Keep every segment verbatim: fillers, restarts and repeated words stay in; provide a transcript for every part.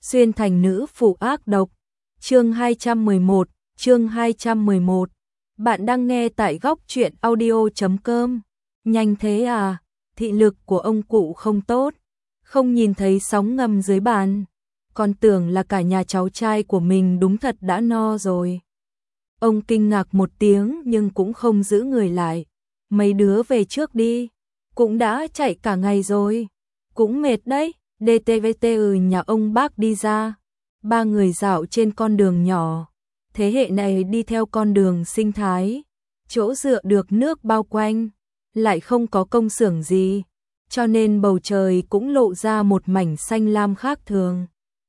xuyên thành nữ phụ ác độc. Chương hai trăm mười một, chương hai trăm mười một. Bạn đang nghe tại góc truyện audio chấm com. Nhanh thế à, thị lực của ông cụ không tốt, không nhìn thấy sóng ngầm dưới bàn. Còn tưởng là cả nhà cháu trai của mình đúng thật đã no rồi. Ông kinh ngạc một tiếng nhưng cũng không giữ người lại. Mấy đứa về trước đi, cũng đã chạy cả ngày rồi, cũng mệt đấy. đê tê vê tê ừ nhà ông bác đi ra. Ba người dạo trên con đường nhỏ. Thế hệ này đi theo con đường sinh thái, chỗ dựa được nước bao quanh, lại không có công xưởng gì, cho nên bầu trời cũng lộ ra một mảnh xanh lam khác thường.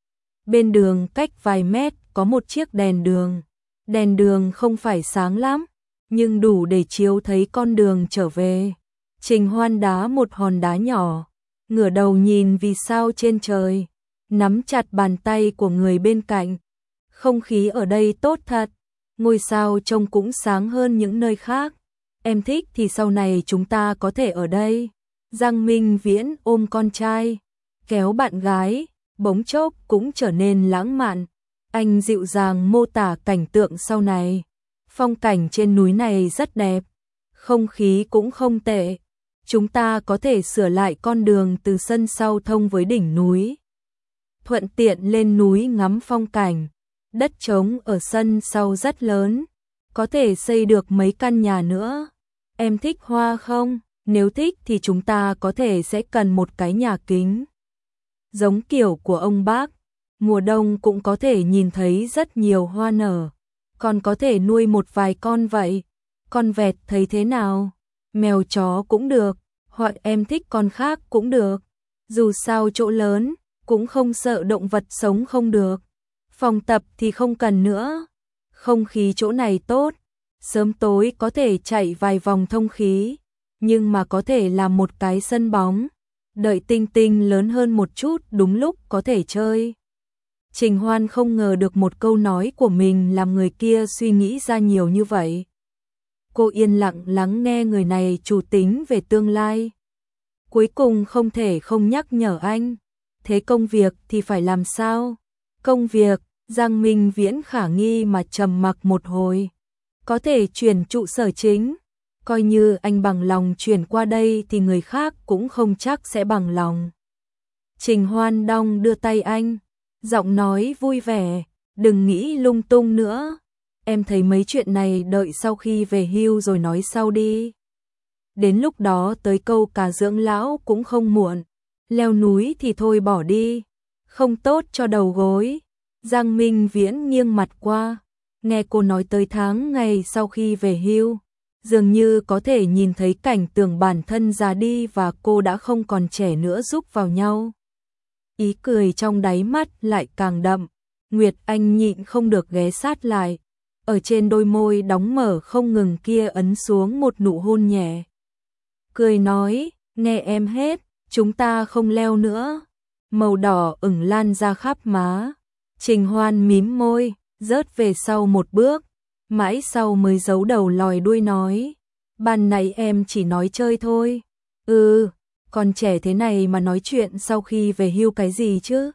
Bên đường cách vài mét có một chiếc đèn đường. Đèn đường không phải sáng lắm, nhưng đủ để chiếu thấy con đường trở về. Trình Hoan đá một hòn đá nhỏ, ngửa đầu nhìn vì sao trên trời, nắm chặt bàn tay của người bên cạnh. Không khí ở đây tốt thật, ngôi sao trông cũng sáng hơn những nơi khác. Em thích thì sau này chúng ta có thể ở đây. Giang Minh Viễn ôm con trai, kéo bạn gái, bỗng chốc cũng trở nên lãng mạn. Anh dịu dàng mô tả cảnh tượng sau này. Phong cảnh trên núi này rất đẹp, không khí cũng không tệ. Chúng ta có thể sửa lại con đường từ sân sau thông với đỉnh núi, thuận tiện lên núi ngắm phong cảnh. Đất trống ở sân sau rất lớn, có thể xây được mấy căn nhà nữa. Em thích hoa không? Nếu thích thì chúng ta có thể sẽ cần một cái nhà kính, giống kiểu của ông bác. Mùa đông cũng có thể nhìn thấy rất nhiều hoa nở, còn có thể nuôi một vài con vậy. Con vẹt thấy thế nào? Mèo chó cũng được, hoặc em thích con khác cũng được. Dù sao chỗ lớn, cũng không sợ động vật sống không được. Phòng tập thì không cần nữa. Không khí chỗ này tốt, sớm tối có thể chạy vài vòng thông khí, nhưng mà có thể làm một cái sân bóng. Đợi Tinh Tinh lớn hơn một chút đúng lúc có thể chơi. Trình Hoan không ngờ được một câu nói của mình làm người kia suy nghĩ ra nhiều như vậy. Cô yên lặng lắng nghe người này chủ tính về tương lai. Cuối cùng không thể không nhắc nhở anh. Thế công việc thì phải làm sao? Công việc, Giang Minh Viễn khả nghi mà trầm mặc một hồi. Có thể chuyển trụ sở chính. Coi như anh bằng lòng chuyển qua đây thì người khác cũng không chắc sẽ bằng lòng. Trình Hoan đong đưa tay anh, giọng nói vui vẻ, đừng nghĩ lung tung nữa. Em thấy mấy chuyện này đợi sau khi về hưu rồi nói sau đi. Đến lúc đó tới câu cả dưỡng lão cũng không muộn. Leo núi thì thôi bỏ đi, không tốt cho đầu gối. Giang Minh Viễn nghiêng mặt qua, nghe cô nói tới tháng ngày sau khi về hưu, dường như có thể nhìn thấy cảnh tượng bản thân già đi và cô đã không còn trẻ nữa giúp vào nhau. Ý cười trong đáy mắt lại càng đậm. Nguyệt Anh nhịn không được ghé sát lại, ở trên đôi môi đóng mở không ngừng kia ấn xuống một nụ hôn nhẹ. Cười nói, nghe em hết, chúng ta không leo nữa. Màu đỏ ửng lan ra khắp má. Trình Hoan mím môi, rớt về sau một bước, mãi sau mới giấu đầu lòi đuôi nói, ban nãy em chỉ nói chơi thôi. Ừ, còn trẻ thế này mà nói chuyện sau khi về hưu cái gì chứ?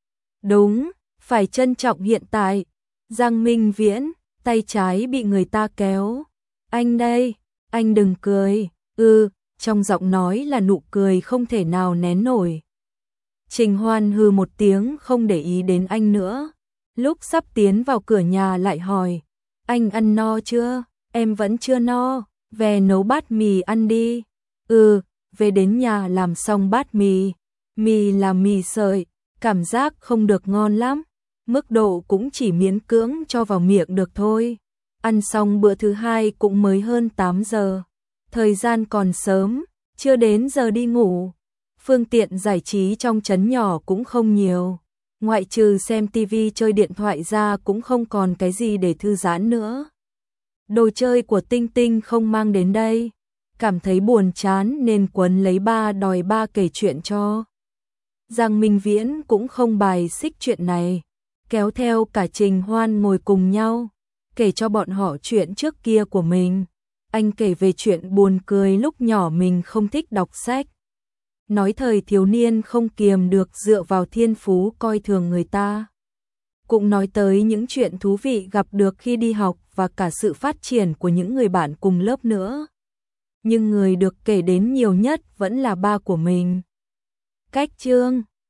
Đúng, phải trân trọng hiện tại. Giang Minh Viễn, tay trái bị người ta kéo. Anh đây, anh đừng cười. Ừ, trong giọng nói là nụ cười không thể nào nén nổi. Trình Hoan hừ một tiếng không để ý đến anh nữa. Lúc sắp tiến vào cửa nhà lại hỏi, anh ăn no chưa? Em vẫn chưa no, về nấu bát mì ăn đi. Ừ, về đến nhà làm xong bát mì. Mì là mì sợi, cảm giác không được ngon lắm. Mức độ cũng chỉ miễn cưỡng cho vào miệng được thôi. Ăn xong bữa thứ hai cũng mới hơn tám giờ. Thời gian còn sớm, chưa đến giờ đi ngủ. Phương tiện giải trí trong trấn nhỏ cũng không nhiều. Ngoại trừ xem tivi chơi điện thoại ra cũng không còn cái gì để thư giãn nữa. Đồ chơi của Tinh Tinh không mang đến đây. Cảm thấy buồn chán nên quấn lấy ba đòi ba kể chuyện cho. Giang Minh Viễn cũng không bài xích chuyện này, kéo theo cả Trình Hoan ngồi cùng nhau, kể cho bọn họ chuyện trước kia của mình. Anh kể về chuyện buồn cười lúc nhỏ mình không thích đọc sách. nói thời thiếu niên không kiềm được dựa vào thiên phú coi thường người ta. Cũng nói tới những chuyện thú vị gặp được khi đi học và cả sự phát triển của những người bạn cùng lớp nữa. Nhưng người được kể đến nhiều nhất vẫn là ba của mình. Cách chương